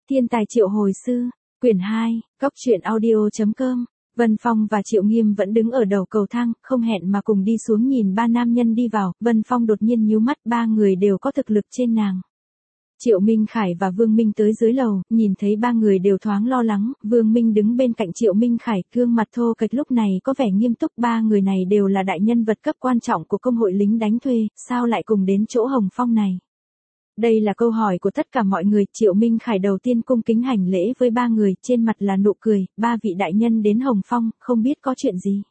Thiên tài triệu hồi sư, quyển 2, Cóc truyện audio.com. Vân Phong và Triệu Nghiêm vẫn đứng ở đầu cầu thang, không hẹn mà cùng đi xuống nhìn ba nam nhân đi vào. Vân Phong đột nhiên nhíu mắt, ba người đều có thực lực trên nàng. Triệu Minh Khải và Vương Minh tới dưới lầu, nhìn thấy ba người đều thoáng lo lắng. Vương Minh đứng bên cạnh Triệu Minh Khải, gương mặt thô kệch lúc này có vẻ nghiêm túc. Ba người này đều là đại nhân vật cấp quan trọng của công hội lính đánh thuê, sao lại cùng đến chỗ Hồng Phong này? Đây là câu hỏi của tất cả mọi người. Triệu Minh Khải đầu tiên cung kính hành lễ với ba người, trên mặt là nụ cười. Ba vị đại nhân đến Hồng Phong, không biết có chuyện gì.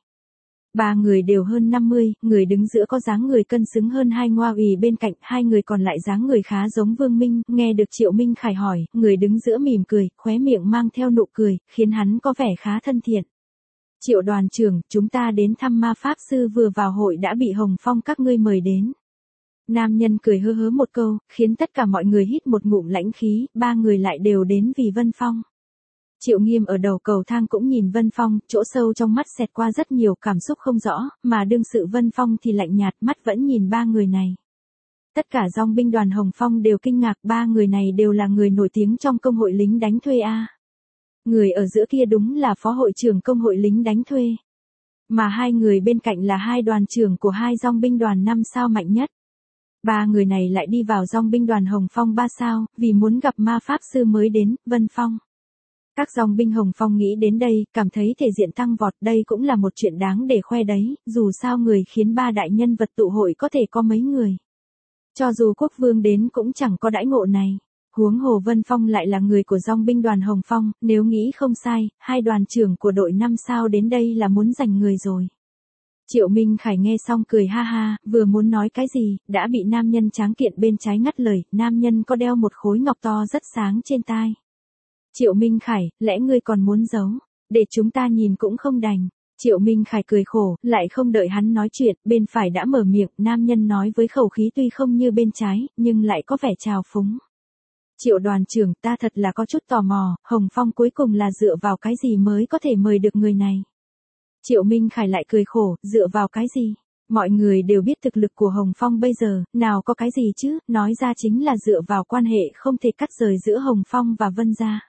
Ba người đều hơn 50, người đứng giữa có dáng người cân xứng hơn hai ngoa ủy bên cạnh, hai người còn lại dáng người khá giống Vương Minh. Nghe được Triệu Minh Khải hỏi, người đứng giữa mỉm cười, khóe miệng mang theo nụ cười, khiến hắn có vẻ khá thân thiện. Triệu đoàn trưởng, chúng ta đến thăm ma pháp sư vừa vào hội đã bị Hồng Phong các ngươi mời đến. Nam nhân cười hớ hớ một câu, khiến tất cả mọi người hít một ngụm lãnh khí. Ba người lại đều đến vì Vân Phong. Triệu Nghiêm ở đầu cầu thang cũng nhìn Vân Phong, chỗ sâu trong mắt xẹt qua rất nhiều cảm xúc không rõ, mà đương sự Vân Phong thì lạnh nhạt, mắt vẫn nhìn ba người này. Tất cả dòng binh đoàn Hồng Phong đều kinh ngạc, ba người này đều là người nổi tiếng trong công hội lính đánh thuê a. Người ở giữa kia đúng là phó hội trưởng công hội lính đánh thuê. Mà hai người bên cạnh là hai đoàn trưởng của hai dòng binh đoàn 5 sao mạnh nhất. Ba người này lại đi vào dòng binh đoàn Hồng Phong 3 sao, vì muốn gặp ma pháp sư mới đến, Vân Phong. Các dòng binh Hồng Phong nghĩ đến đây, cảm thấy thể diện tăng vọt, đây cũng là một chuyện đáng để khoe đấy, dù sao người khiến ba đại nhân vật tụ hội có thể có mấy người. Cho dù quốc vương đến cũng chẳng có đãi ngộ này. Huống hồ Vân Phong lại là người của dòng binh đoàn Hồng Phong, nếu nghĩ không sai, hai đoàn trưởng của đội 5 sao đến đây là muốn giành người rồi. Triệu Minh Khải nghe xong cười ha ha, vừa muốn nói cái gì, đã bị nam nhân tráng kiện bên trái ngắt lời. Nam nhân có đeo một khối ngọc to rất sáng trên tai. Triệu Minh Khải, lẽ ngươi còn muốn giấu, để chúng ta nhìn cũng không đành. Triệu Minh Khải cười khổ, lại không đợi hắn nói chuyện, bên phải đã mở miệng. Nam nhân nói với khẩu khí tuy không như bên trái, nhưng lại có vẻ trào phúng. Triệu đoàn trưởng, ta thật là có chút tò mò, Hồng Phong cuối cùng là dựa vào cái gì mới có thể mời được người này? Triệu Minh Khải lại cười khổ, dựa vào cái gì? Mọi người đều biết thực lực của Hồng Phong bây giờ, nào có cái gì chứ, nói ra chính là dựa vào quan hệ không thể cắt rời giữa Hồng Phong và Vân gia.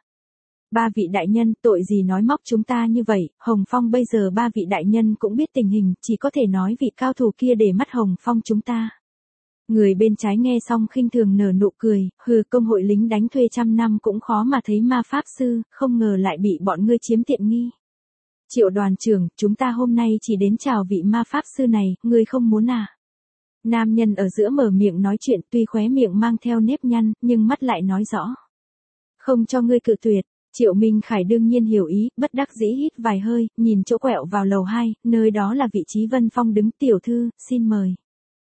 Ba vị đại nhân, tội gì nói móc chúng ta như vậy, Hồng Phong bây giờ ba vị đại nhân cũng biết tình hình, chỉ có thể nói vị cao thủ kia để mắt Hồng Phong chúng ta. Người bên trái nghe xong khinh thường nở nụ cười, hừ, công hội lính đánh thuê trăm năm cũng khó mà thấy ma pháp sư, không ngờ lại bị bọn ngươi chiếm tiện nghi. Triệu đoàn trưởng, chúng ta hôm nay chỉ đến chào vị ma pháp sư này, ngươi không muốn à? Nam nhân ở giữa mở miệng nói chuyện, tuy khóe miệng mang theo nếp nhăn, nhưng mắt lại nói rõ. Không cho ngươi cự tuyệt. Triệu Minh Khải đương nhiên hiểu ý, bất đắc dĩ hít vài hơi, nhìn chỗ quẹo vào lầu 2, nơi đó là vị trí Vân Phong đứng. Tiểu thư, xin mời.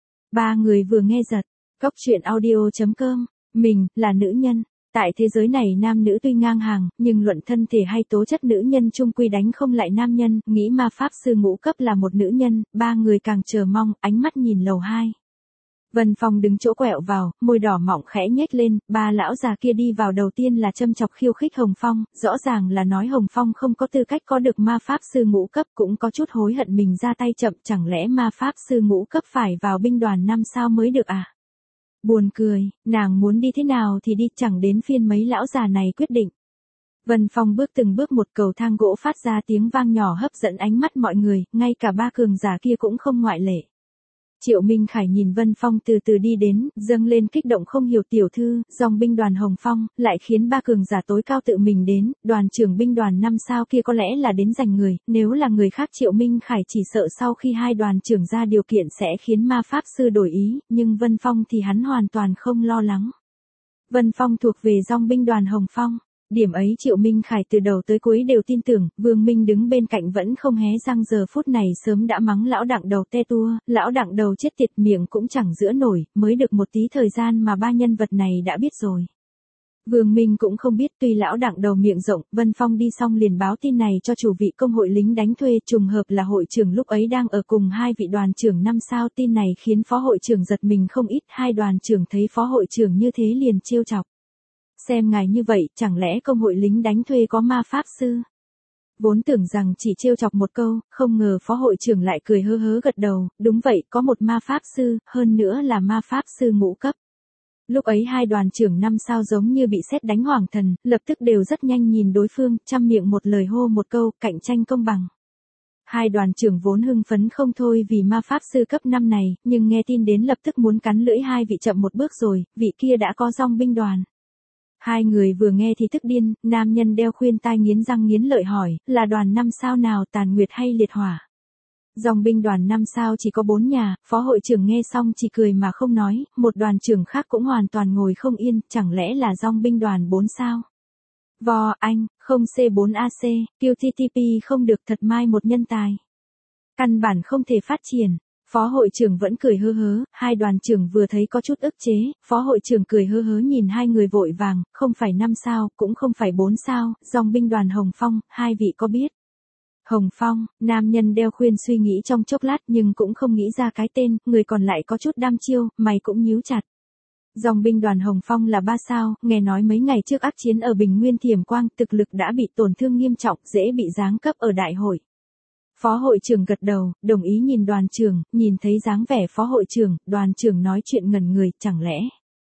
Ba người vừa nghe giật. Cóc truyện audio.com. Mình, là nữ nhân. Tại thế giới này nam nữ tuy ngang hàng, nhưng luận thân thể hay tố chất nữ nhân chung quy đánh không lại nam nhân, nghĩ ma pháp sư ngũ cấp là một nữ nhân, ba người càng chờ mong, ánh mắt nhìn lầu 2. Vân Phong đứng chỗ quẹo vào, môi đỏ mọng khẽ nhếch lên, ba lão già kia đi vào đầu tiên là châm chọc khiêu khích Hồng Phong, rõ ràng là nói Hồng Phong không có tư cách có được ma pháp sư ngũ cấp, cũng có chút hối hận mình ra tay chậm, chẳng lẽ ma pháp sư ngũ cấp phải vào binh đoàn 5 sao mới được à? Buồn cười, nàng muốn đi thế nào thì đi, chẳng đến phiên mấy lão già này quyết định. Vân Phong bước từng bước một, cầu thang gỗ phát ra tiếng vang nhỏ hấp dẫn ánh mắt mọi người, ngay cả ba cường giả kia cũng không ngoại lệ. Triệu Minh Khải nhìn Vân Phong từ từ đi đến, dâng lên kích động không hiểu. Tiểu thư, dòng binh đoàn Hồng Phong, lại khiến ba cường giả tối cao tự mình đến, đoàn trưởng binh đoàn 5 sao kia có lẽ là đến giành người, nếu là người khác Triệu Minh Khải chỉ sợ sau khi hai đoàn trưởng ra điều kiện sẽ khiến ma pháp sư đổi ý, nhưng Vân Phong thì hắn hoàn toàn không lo lắng. Vân Phong thuộc về dòng binh đoàn Hồng Phong. Điểm ấy Triệu Minh Khải từ đầu tới cuối đều tin tưởng. Vương Minh đứng bên cạnh vẫn không hé răng, giờ phút này sớm đã mắng lão đặng đầu te tua, lão đặng đầu chết tiệt, miệng cũng chẳng giữa nổi, mới được một tí thời gian mà ba nhân vật này đã biết rồi. Vương Minh cũng không biết, tuy lão đặng đầu miệng rộng, Vân Phong đi xong liền báo tin này cho chủ vị công hội lính đánh thuê, trùng hợp là hội trưởng lúc ấy đang ở cùng hai vị đoàn trưởng 5 sao, tin này khiến phó hội trưởng giật mình không ít, hai đoàn trưởng thấy phó hội trưởng như thế liền trêu chọc. Xem ngài như vậy, chẳng lẽ công hội lính đánh thuê có ma pháp sư? Vốn tưởng rằng chỉ trêu chọc một câu, không ngờ phó hội trưởng lại cười hớ hớ gật đầu, đúng vậy, có một ma pháp sư, hơn nữa là ma pháp sư ngũ cấp. Lúc ấy hai đoàn trưởng 5 sao giống như bị sét đánh hoảng thần, lập tức đều rất nhanh nhìn đối phương, trăm miệng một lời hô một câu, cạnh tranh công bằng. Hai đoàn trưởng vốn hưng phấn không thôi vì ma pháp sư cấp 5 này, nhưng nghe tin đến lập tức muốn cắn lưỡi hai vị chậm một bước rồi, vị kia đã có dòng binh đoàn. Hai người vừa nghe thì tức điên, nam nhân đeo khuyên tai nghiến răng nghiến lợi hỏi, là đoàn 5 sao nào, Tàn Nguyệt hay Liệt Hỏa? Dòng binh đoàn 5 sao chỉ có 4 nhà, phó hội trưởng nghe xong chỉ cười mà không nói, một đoàn trưởng khác cũng hoàn toàn ngồi không yên, chẳng lẽ là dòng binh đoàn 4 sao? Vò anh, không C4AC, QTTP không được thật mai một nhân tài. Căn bản không thể phát triển. Phó hội trưởng vẫn cười hơ hớ, hai đoàn trưởng vừa thấy có chút ức chế, phó hội trưởng cười hơ hớ nhìn hai người vội vàng, không phải 5 sao, cũng không phải 4 sao, dòng binh đoàn Hồng Phong, hai vị có biết? Hồng Phong, nam nhân đeo khuyên suy nghĩ trong chốc lát nhưng cũng không nghĩ ra cái tên, người còn lại có chút đăm chiêu, mày cũng nhíu chặt. Dòng binh đoàn Hồng Phong là 3 sao, nghe nói mấy ngày trước ác chiến ở Bình Nguyên Thiểm Quang, thực lực đã bị tổn thương nghiêm trọng, dễ bị giáng cấp ở đại hội. Phó hội trưởng gật đầu, đồng ý nhìn đoàn trưởng, nhìn thấy dáng vẻ phó hội trưởng, đoàn trưởng nói chuyện ngẩn người, chẳng lẽ.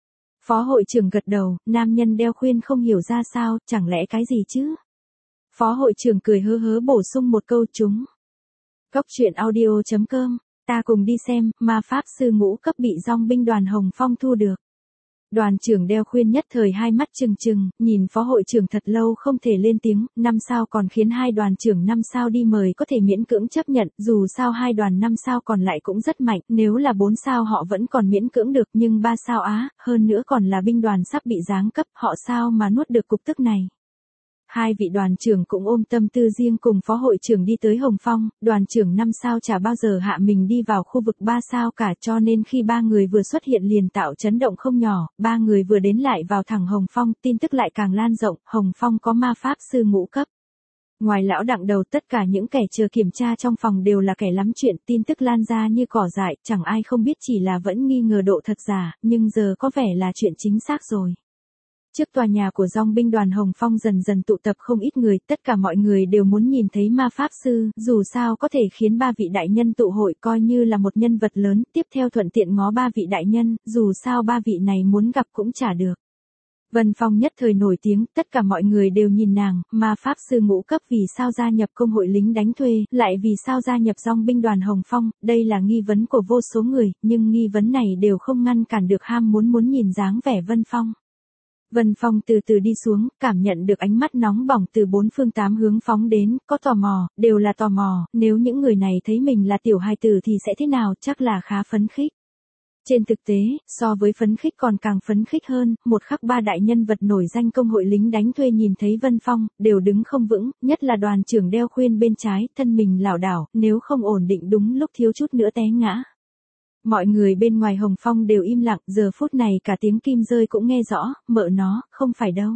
Phó hội trưởng gật đầu, nam nhân đeo khuyên không hiểu ra sao, chẳng lẽ cái gì chứ? Phó hội trưởng cười hớ hớ bổ sung một câu chúng. Góc truyện audio.com, ta cùng đi xem, ma pháp sư ngũ cấp bị dòng binh đoàn Hồng Phong thu được. Đoàn trưởng đeo khuyên nhất thời hai mắt trừng trừng, nhìn phó hội trưởng thật lâu không thể lên tiếng, 5 sao còn khiến hai đoàn trưởng 5 sao đi mời có thể miễn cưỡng chấp nhận, dù sao hai đoàn 5 sao còn lại cũng rất mạnh, nếu là 4 sao họ vẫn còn miễn cưỡng được nhưng 3 sao á, hơn nữa còn là binh đoàn sắp bị giáng cấp, họ sao mà nuốt được cục tức này. Hai vị đoàn trưởng cũng ôm tâm tư riêng cùng phó hội trưởng đi tới Hồng Phong, đoàn trưởng 5 sao chả bao giờ hạ mình đi vào khu vực 3 sao cả cho nên khi ba người vừa xuất hiện liền tạo chấn động không nhỏ, ba người vừa đến lại vào thẳng Hồng Phong, tin tức lại càng lan rộng, Hồng Phong có ma pháp sư ngũ cấp. Ngoài lão đặng đầu tất cả những kẻ chờ kiểm tra trong phòng đều là kẻ lắm chuyện, tin tức lan ra như cỏ dại, chẳng ai không biết chỉ là vẫn nghi ngờ độ thật giả, nhưng giờ có vẻ là chuyện chính xác rồi. Trước tòa nhà của dòng binh đoàn Hồng Phong dần dần tụ tập không ít người, tất cả mọi người đều muốn nhìn thấy ma pháp sư, dù sao có thể khiến ba vị đại nhân tụ hội coi như là một nhân vật lớn, tiếp theo thuận tiện ngó ba vị đại nhân, dù sao ba vị này muốn gặp cũng chả được. Vân Phong nhất thời nổi tiếng, tất cả mọi người đều nhìn nàng, ma pháp sư ngũ cấp vì sao gia nhập công hội lính đánh thuê, lại vì sao gia nhập dòng binh đoàn Hồng Phong, đây là nghi vấn của vô số người, nhưng nghi vấn này đều không ngăn cản được ham muốn nhìn dáng vẻ Vân Phong. Vân Phong từ từ đi xuống, cảm nhận được ánh mắt nóng bỏng từ bốn phương tám hướng phóng đến, có tò mò, đều là tò mò, nếu những người này thấy mình là tiểu hài tử thì sẽ thế nào, chắc là khá phấn khích. Trên thực tế, so với phấn khích còn càng phấn khích hơn, một khắc ba đại nhân vật nổi danh công hội lính đánh thuê nhìn thấy Vân Phong, đều đứng không vững, nhất là đoàn trưởng đeo khuyên bên trái, thân mình lảo đảo, nếu không ổn định đúng lúc thiếu chút nữa té ngã. Mọi người bên ngoài Hồng Phong đều im lặng, giờ phút này cả tiếng kim rơi cũng nghe rõ, mợ nó, không phải đâu.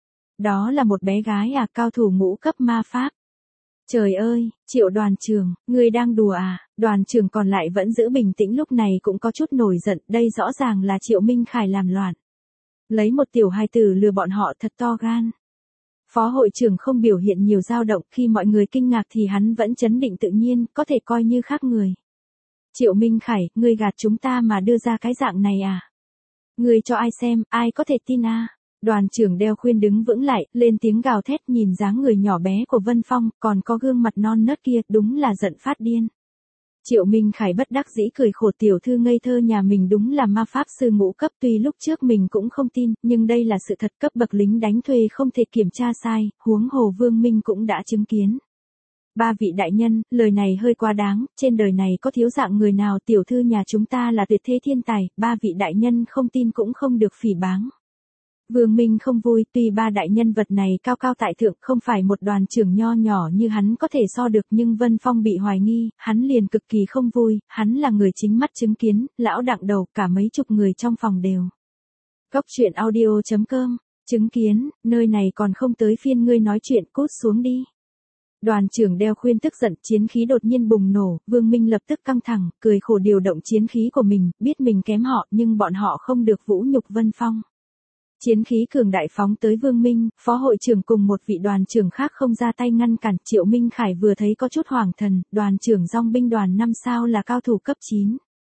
Đó là một bé gái à, cao thủ ngũ cấp ma pháp. Trời ơi, Triệu đoàn trưởng, ngươi đang đùa à, đoàn trưởng còn lại vẫn giữ bình tĩnh lúc này cũng có chút nổi giận, đây rõ ràng là Triệu Minh Khải làm loạn. Lấy một tiểu hài tử lừa bọn họ thật to gan. Phó hội trưởng không biểu hiện nhiều dao động, khi mọi người kinh ngạc thì hắn vẫn trấn định tự nhiên, có thể coi như khác người. Triệu Minh Khải, ngươi gạt chúng ta mà đưa ra cái dạng này à? Ngươi cho ai xem, ai có thể tin à? Đoàn trưởng đeo khuyên đứng vững lại, lên tiếng gào thét nhìn dáng người nhỏ bé của Vân Phong, còn có gương mặt non nớt kia, đúng là giận phát điên. Triệu Minh Khải bất đắc dĩ cười khổ, tiểu thư ngây thơ nhà mình đúng là ma pháp sư ngũ cấp, tuy lúc trước mình cũng không tin, nhưng đây là sự thật, cấp bậc lính đánh thuê không thể kiểm tra sai, huống hồ Vương Minh cũng đã chứng kiến. Ba vị đại nhân, lời này hơi quá đáng, trên đời này có thiếu dạng người nào, tiểu thư nhà chúng ta là tuyệt thế thiên tài, ba vị đại nhân không tin cũng không được phỉ báng. Vương Minh không vui, tuy ba đại nhân vật này cao cao tại thượng, không phải một đoàn trưởng nho nhỏ như hắn có thể so được, nhưng Vân Phong bị hoài nghi, hắn liền cực kỳ không vui, hắn là người chính mắt chứng kiến, lão đặng đầu, cả mấy chục người trong phòng đều. Góc truyện audio.com, chứng kiến, nơi này còn không tới phiên ngươi nói chuyện, cút xuống đi. Đoàn trưởng đeo khuyên tức giận, chiến khí đột nhiên bùng nổ, Vương Minh lập tức căng thẳng, cười khổ điều động chiến khí của mình, biết mình kém họ nhưng bọn họ không được vũ nhục Vân Phong. Chiến khí cường đại phóng tới Vương Minh, phó hội trưởng cùng một vị đoàn trưởng khác không ra tay ngăn cản, Triệu Minh Khải vừa thấy có chút hoảng thần, đoàn trưởng dòng binh đoàn 5 sao là cao thủ cấp 9.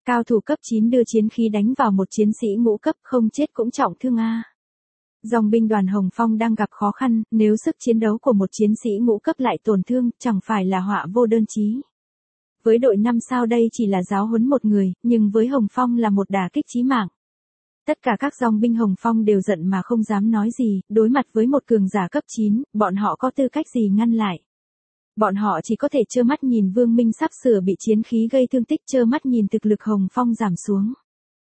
Cao thủ cấp 9 đưa chiến khí đánh vào một chiến sĩ ngũ cấp không chết cũng trọng thương a. Dòng binh đoàn Hồng Phong đang gặp khó khăn, nếu sức chiến đấu của một chiến sĩ ngũ cấp lại tổn thương, chẳng phải là họa vô đơn chí. Với đội 5 sao đây chỉ là giáo huấn một người, nhưng với Hồng Phong là một đả kích chí mạng. Tất cả các dòng binh Hồng Phong đều giận mà không dám nói gì, đối mặt với một cường giả cấp 9, bọn họ có tư cách gì ngăn lại. Bọn họ chỉ có thể trơ mắt nhìn Vương Minh sắp sửa bị chiến khí gây thương tích, trơ mắt nhìn thực lực Hồng Phong giảm xuống.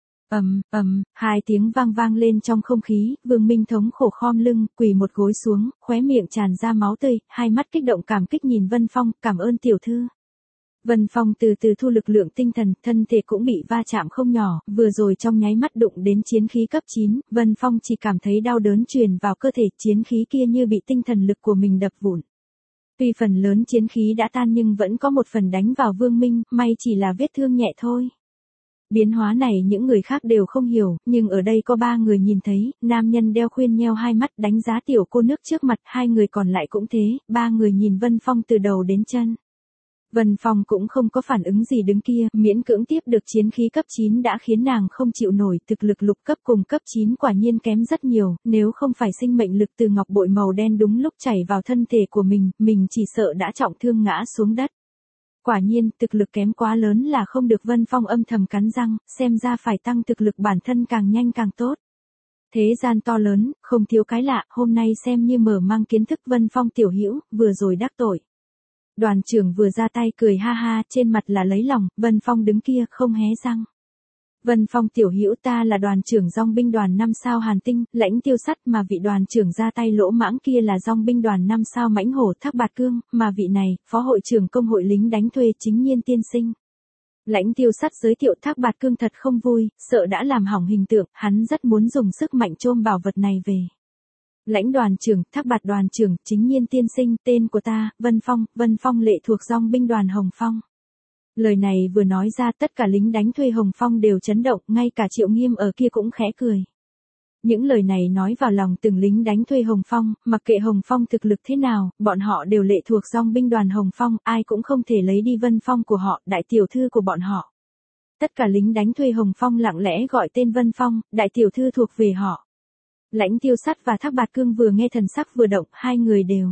Hai tiếng vang vang lên trong không khí, Vương Minh thống khổ khom lưng, quỳ một gối xuống, khóe miệng tràn ra máu tươi, hai mắt kích động cảm kích nhìn Vân Phong, cảm ơn tiểu thư. Vân Phong từ từ thu lực lượng tinh thần, thân thể cũng bị va chạm không nhỏ, vừa rồi trong nháy mắt đụng đến chiến khí cấp 9, Vân Phong chỉ cảm thấy đau đớn truyền vào cơ thể, chiến khí kia như bị tinh thần lực của mình đập vụn. Tuy phần lớn chiến khí đã tan nhưng vẫn có một phần đánh vào Vương Minh, may chỉ là vết thương nhẹ thôi. Biến hóa này những người khác đều không hiểu, nhưng ở đây có 3 người nhìn thấy, nam nhân đeo khuyên nheo hai mắt đánh giá tiểu cô nước trước mặt, 2 người còn lại cũng thế, 3 người nhìn Vân Phong từ đầu đến chân. Vân Phong cũng không có phản ứng gì đứng kia, miễn cưỡng tiếp được chiến khí cấp 9 đã khiến nàng không chịu nổi, thực lực lục cấp cùng cấp 9 quả nhiên kém rất nhiều, nếu không phải sinh mệnh lực từ ngọc bội màu đen đúng lúc chảy vào thân thể của mình chỉ sợ đã trọng thương ngã xuống đất. Quả nhiên, thực lực kém quá lớn là không được. Vân Phong âm thầm cắn răng, xem ra phải tăng thực lực bản thân càng nhanh càng tốt. Thế gian to lớn, không thiếu cái lạ, hôm nay xem như mở mang kiến thức. Vân Phong tiểu hữu, vừa rồi đắc tội. Đoàn trưởng vừa ra tay cười ha ha, trên mặt là lấy lòng, Vân Phong đứng kia không hé răng. Vân Phong tiểu hữu, ta là đoàn trưởng dòng binh đoàn 5 sao Hàn Tinh, Lãnh Tiêu Sắt, mà vị đoàn trưởng ra tay lỗ mãng kia là dòng binh đoàn 5 sao Mãnh Hổ Thác Bạt Cương, mà vị này, phó hội trưởng công hội lính đánh thuê Chính Nhiên tiên sinh. Lãnh Tiêu Sắt giới thiệu. Thác Bạt Cương thật không vui, sợ đã làm hỏng hình tượng, hắn rất muốn dùng sức mạnh chôm bảo vật này về. Lãnh đoàn trưởng, Thác Bạt đoàn trưởng, Chính Nhiên tiên sinh, tên của ta, Vân Phong lệ thuộc dòng binh đoàn Hồng Phong. Lời này vừa nói ra tất cả lính đánh thuê Hồng Phong đều chấn động, ngay cả Triệu Nghiêm ở kia cũng khẽ cười. Những lời này nói vào lòng từng lính đánh thuê Hồng Phong, mặc kệ Hồng Phong thực lực thế nào, bọn họ đều lệ thuộc dòng binh đoàn Hồng Phong, ai cũng không thể lấy đi Vân Phong của họ, đại tiểu thư của bọn họ. Tất cả lính đánh thuê Hồng Phong lặng lẽ gọi tên Vân Phong, đại tiểu thư thuộc về họ. Lãnh Tiêu Sắt và Thác Bạt Cương vừa nghe thần sắc vừa động, 2 người đều.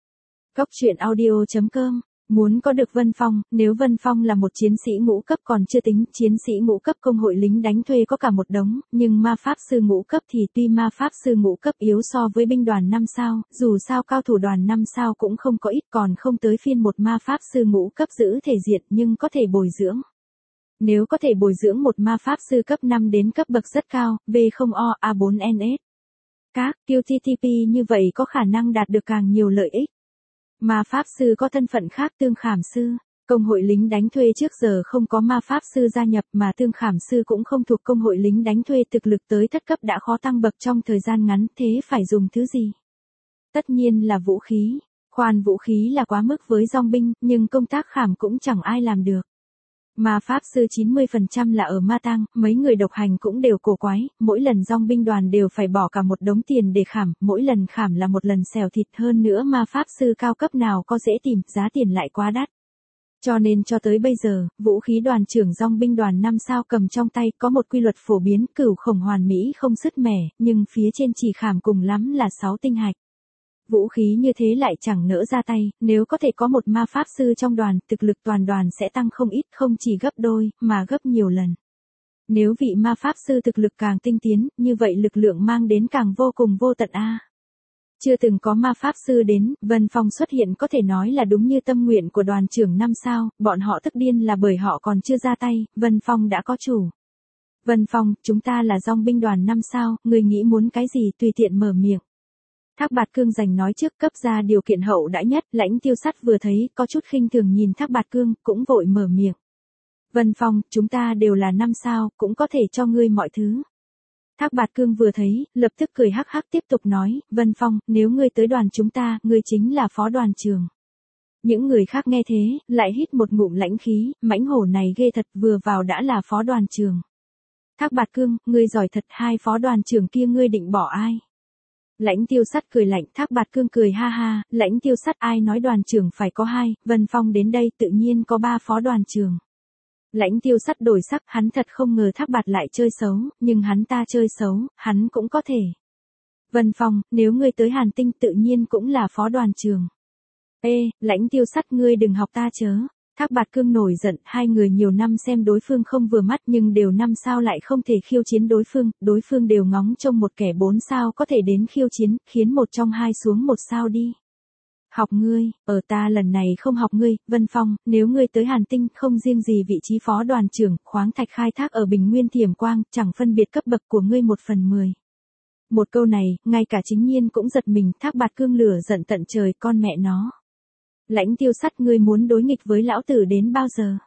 Góc truyện audio.com. Muốn có được Vân Phong, nếu Vân Phong là một chiến sĩ ngũ cấp còn chưa tính, chiến sĩ ngũ cấp công hội lính đánh thuê có cả một đống, nhưng ma pháp sư ngũ cấp thì tuy ma pháp sư ngũ cấp yếu so với binh đoàn 5 sao, dù sao cao thủ đoàn 5 sao cũng không có ít, còn không tới phiên một ma pháp sư ngũ cấp giữ thể diện nhưng có thể bồi dưỡng. Nếu có thể bồi dưỡng một ma pháp sư cấp 5 đến cấp bậc rất cao, V0O A4NS. Các tiêu TTP như vậy có khả năng đạt được càng nhiều lợi ích. Ma pháp sư có thân phận khác. Tương khảm sư, công hội lính đánh thuê trước giờ không có ma pháp sư gia nhập, mà tương khảm sư cũng không thuộc công hội lính đánh thuê, thực lực tới thất cấp đã khó tăng bậc trong thời gian ngắn, thế phải dùng thứ gì? Tất nhiên là vũ khí. Khoan, vũ khí là quá mức với dòng binh, nhưng công tác khảm cũng chẳng ai làm được. Ma pháp sư 90% là ở ma tang, mấy người độc hành cũng đều cổ quái, mỗi lần dòng binh đoàn đều phải bỏ cả một đống tiền để khảm, mỗi lần khảm là một lần xẻo thịt, hơn nữa ma pháp sư cao cấp nào có dễ tìm, giá tiền lại quá đắt. Cho nên cho tới bây giờ, vũ khí đoàn trưởng dòng binh đoàn 5 sao cầm trong tay có một quy luật phổ biến, cửu khổng hoàn mỹ không sứt mẻ, nhưng phía trên chỉ khảm cùng lắm là 6 tinh hạch. Vũ khí như thế lại chẳng nỡ ra tay, nếu có thể có một ma pháp sư trong đoàn, thực lực toàn đoàn sẽ tăng không ít, không chỉ gấp đôi, mà gấp nhiều lần. Nếu vị ma pháp sư thực lực càng tinh tiến, như vậy lực lượng mang đến càng vô cùng vô tận a. Chưa từng có ma pháp sư đến, Vân Phong xuất hiện có thể nói là đúng như tâm nguyện của đoàn trưởng 5 sao, bọn họ tức điên là bởi họ còn chưa ra tay, Vân Phong đã có chủ. Vân Phong, chúng ta là dòng binh đoàn 5 sao, người nghĩ muốn cái gì tùy tiện mở miệng. Thác Bạt Cương giành nói trước, cấp ra điều kiện hậu đãi nhất. Lãnh Tiêu Sắt vừa thấy, có chút khinh thường nhìn Thác Bạt Cương, cũng vội mở miệng. Vân Phong, chúng ta đều là 5 sao, cũng có thể cho ngươi mọi thứ. Thác Bạt Cương vừa thấy, lập tức cười hắc hắc tiếp tục nói, Vân Phong, nếu ngươi tới đoàn chúng ta, ngươi chính là phó đoàn trưởng. Những người khác nghe thế, lại hít một ngụm lãnh khí, mãnh hổ này ghê thật, vừa vào đã là phó đoàn trưởng. Thác Bạt Cương, ngươi giỏi thật, 2 phó đoàn trưởng kia ngươi định bỏ ai? Lãnh Tiêu Sắt cười lạnh. Thác Bạt Cương cười ha ha, Lãnh Tiêu Sắt ai nói đoàn trưởng phải có 2, Vân Phong đến đây tự nhiên có 3 phó đoàn trưởng. Lãnh Tiêu Sắt đổi sắc, hắn thật không ngờ Thác Bạt lại chơi xấu, nhưng hắn ta chơi xấu, hắn cũng có thể. Vân Phong, nếu ngươi tới Hàn Tinh tự nhiên cũng là phó đoàn trưởng. Ê, Lãnh Tiêu Sắt ngươi đừng học ta chớ. Thác Bạt Cương nổi giận, hai người nhiều năm xem đối phương không vừa mắt nhưng đều 5 sao lại không thể khiêu chiến đối phương đều ngóng trông một kẻ 4 sao có thể đến khiêu chiến, khiến một trong hai xuống 1 sao đi. Học ngươi, ở ta lần này không học ngươi, Vân Phong, nếu ngươi tới Hàn Tinh không riêng gì vị trí phó đoàn trưởng, khoáng thạch khai thác ở Bình Nguyên Thiểm Quang, chẳng phân biệt cấp bậc của ngươi 1/10. Một câu này, ngay cả Chính Nhiên cũng giật mình, Thác Bạt Cương lửa giận tận trời, con mẹ nó. Lãnh Tiêu Sắt ngươi muốn đối nghịch với lão tử đến bao giờ?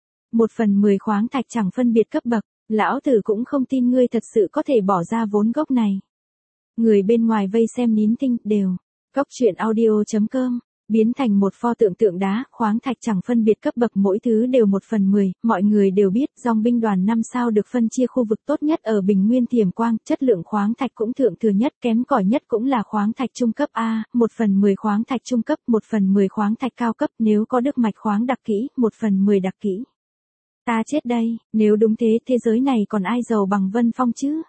1/10 khoáng thạch chẳng phân biệt cấp bậc, lão tử cũng không tin ngươi thật sự có thể bỏ ra vốn gốc này. Người bên ngoài vây xem nín thinh, đều. Cóc truyện audio.com, biến thành một pho tượng đá, khoáng thạch chẳng phân biệt cấp bậc mỗi thứ đều 1/10, mọi người đều biết dòng binh đoàn 5 sao được phân chia khu vực tốt nhất ở Bình Nguyên Thiểm Quang, chất lượng khoáng thạch cũng thượng thừa nhất, kém cỏi nhất cũng là khoáng thạch trung cấp A, 1/10 khoáng thạch trung cấp, 1/10 khoáng thạch cao cấp, nếu có được mạch khoáng đặc kỹ, 1/10 đặc kỹ. Ta chết đây, nếu đúng thế giới này còn ai giàu bằng Vân Phong chứ?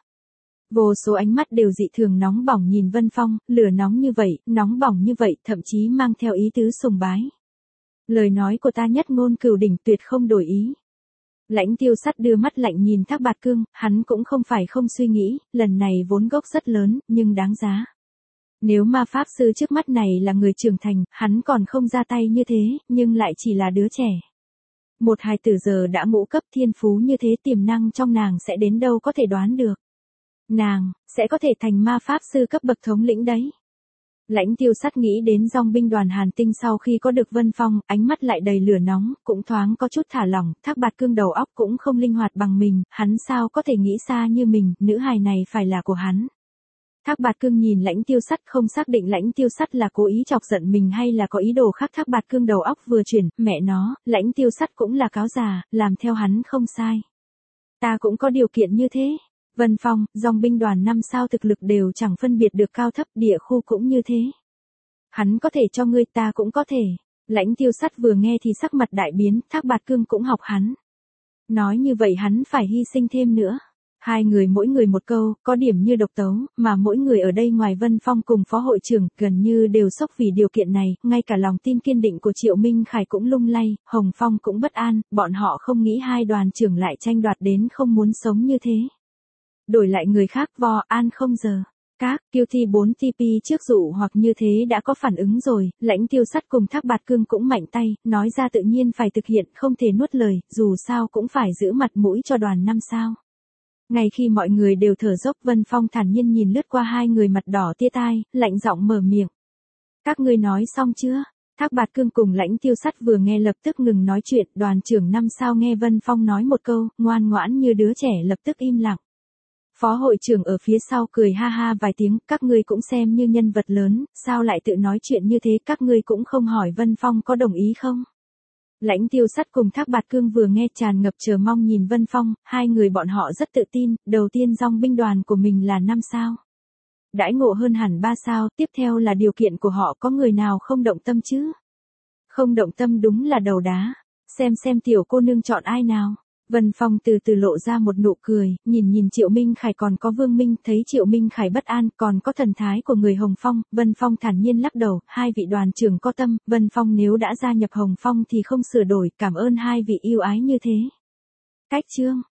Vô số ánh mắt đều dị thường nóng bỏng nhìn Vân Phong, lửa nóng như vậy, nóng bỏng như vậy, thậm chí mang theo ý tứ sùng bái. Lời nói của ta nhất ngôn cửu đỉnh tuyệt không đổi ý. Lãnh Tiêu Sắt đưa mắt lạnh nhìn Thác Bạt Cương, hắn cũng không phải không suy nghĩ, lần này vốn gốc rất lớn, nhưng đáng giá. Nếu ma pháp sư trước mắt này là người trưởng thành, hắn còn không ra tay như thế, nhưng lại chỉ là đứa trẻ. Một hài tử giờ đã ngũ cấp thiên phú như thế, tiềm năng trong nàng sẽ đến đâu có thể đoán được. Nàng, sẽ có thể thành ma pháp sư cấp bậc thống lĩnh đấy. Lãnh Tiêu Sắt nghĩ đến dòng binh đoàn Hàn Tinh sau khi có được Vân Phong, ánh mắt lại đầy lửa nóng, cũng thoáng có chút thả lỏng, Thác Bạt Cương đầu óc cũng không linh hoạt bằng mình, hắn sao có thể nghĩ xa như mình, nữ hài này phải là của hắn. Thác Bạt Cương nhìn Lãnh Tiêu Sắt không xác định Lãnh Tiêu Sắt là cố ý chọc giận mình hay là có ý đồ khác. Thác Bạt Cương đầu óc vừa chuyển, mẹ nó, Lãnh Tiêu Sắt cũng là cáo già, làm theo hắn không sai. Ta cũng có điều kiện như thế. Vân Phong, dòng binh đoàn 5 sao thực lực đều chẳng phân biệt được cao thấp, địa khu cũng như thế. Hắn có thể cho ngươi, ta cũng có thể. Lãnh Tiêu Sắt vừa nghe thì sắc mặt đại biến, Thác Bạt Cương cũng học hắn. Nói như vậy hắn phải hy sinh thêm nữa. Hai người mỗi người một câu, có điểm như độc tấu, mà mỗi người ở đây ngoài Vân Phong cùng phó hội trưởng, gần như đều sốc vì điều kiện này, ngay cả lòng tin kiên định của Triệu Minh Khải cũng lung lay, Hồng Phong cũng bất an, bọn họ không nghĩ hai đoàn trưởng lại tranh đoạt đến không muốn sống như thế. Đổi lại người khác Vo An không giờ. Các QT 4 TP trước dụ hoặc như thế đã có phản ứng rồi, Lãnh Tiêu Sắt cùng Thác Bạt Cương cũng mạnh tay, nói ra tự nhiên phải thực hiện, không thể nuốt lời, dù sao cũng phải giữ mặt mũi cho đoàn 5 sao. Ngay khi mọi người đều thở dốc, Vân Phong thản nhiên nhìn lướt qua hai người mặt đỏ tia tai, lạnh giọng mở miệng. Các ngươi nói xong chưa? Thác Bạt Cương cùng Lãnh Tiêu Sắt vừa nghe lập tức ngừng nói chuyện, đoàn trưởng 5 sao nghe Vân Phong nói một câu, ngoan ngoãn như đứa trẻ lập tức im lặng. Phó hội trưởng ở phía sau cười ha ha vài tiếng, các ngươi cũng xem như nhân vật lớn, sao lại tự nói chuyện như thế, các ngươi cũng không hỏi Vân Phong có đồng ý không? Lãnh Tiêu Sắt cùng Thác Bạt Cương vừa nghe tràn ngập chờ mong nhìn Vân Phong, hai người bọn họ rất tự tin, đầu tiên dòng binh đoàn của mình là 5 sao. Đãi ngộ hơn hẳn 3 sao, tiếp theo là điều kiện của họ có người nào không động tâm chứ? Không động tâm đúng là đầu đá, xem tiểu cô nương chọn ai nào. Vân Phong từ từ lộ ra một nụ cười, nhìn Triệu Minh Khải còn có Vương Minh, thấy Triệu Minh Khải bất an, còn có thần thái của người Hồng Phong, Vân Phong thản nhiên lắc đầu, hai vị đoàn trưởng có tâm, Vân Phong nếu đã gia nhập Hồng Phong thì không sửa đổi, cảm ơn hai vị yêu ái như thế. Cách chương